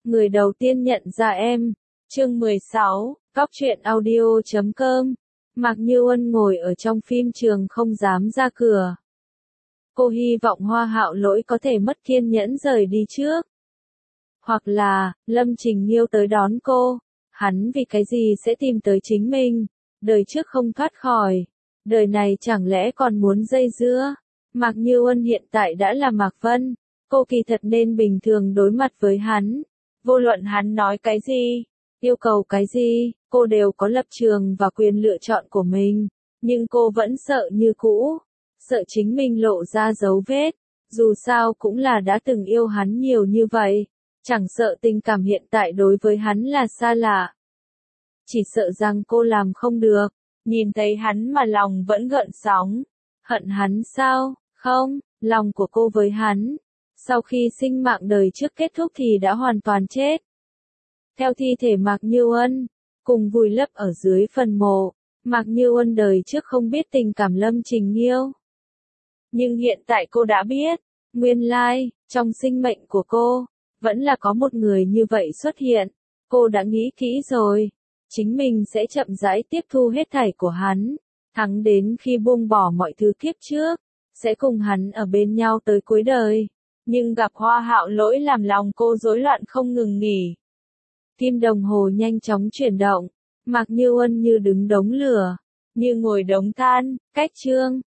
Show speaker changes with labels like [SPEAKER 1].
[SPEAKER 1] người đầu tiên nhận ra em. Chương 16, Cóc truyện audio.com. Mạc Như Uân ngồi ở trong phim trường không dám ra cửa. Cô hy vọng Hoa Hạo Lỗi có thể mất kiên nhẫn rời đi trước. Hoặc là, Lâm Trình Nghiêu tới đón cô. Hắn vì cái gì sẽ tìm tới chính mình? Đời trước không thoát khỏi. Đời này chẳng lẽ còn muốn dây dưa? Mạc Như Uân hiện tại đã là Mạc Vân. Cô kỳ thật nên bình thường đối mặt với hắn. Vô luận hắn nói cái gì, yêu cầu cái gì, cô đều có lập trường và quyền lựa chọn của mình. Nhưng cô vẫn sợ như cũ. Sợ chính mình lộ ra dấu vết. Dù sao cũng là đã từng yêu hắn nhiều như vậy. Chẳng sợ tình cảm hiện tại đối với hắn là xa lạ. Chỉ sợ rằng cô làm không được. Nhìn thấy hắn mà lòng vẫn gợn sóng. Hận hắn sao? Không, lòng của cô với hắn. Sau khi sinh mạng đời trước kết thúc thì đã hoàn toàn chết. Theo thi thể Mạc Như Uân, cùng vùi lấp ở dưới phần mộ. Mạc Như Uân đời trước không biết tình cảm Lâm Trình Nghiêu. Nhưng hiện tại cô đã biết. Nguyên lai, trong sinh mệnh của cô, vẫn là có một người như vậy xuất hiện. Cô đã nghĩ kỹ rồi. Chính mình sẽ chậm rãi tiếp thu hết thảy của hắn. Thẳng đến khi buông bỏ mọi thứ kiếp trước. Sẽ cùng hắn ở bên nhau tới cuối đời. Nhưng gặp Hoa Hạo Lỗi làm lòng cô rối loạn không ngừng nghỉ. Kim đồng hồ nhanh chóng chuyển động. Mạc Như Uân như đứng đống lửa. Như ngồi đống than. Cách chương.